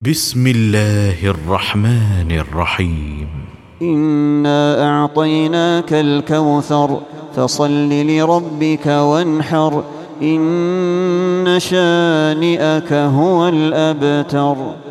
بسم الله الرحمن الرحيم. إنا أعطيناك الكوثر فصل لربك وانحر إن شانئك هو الأبتر.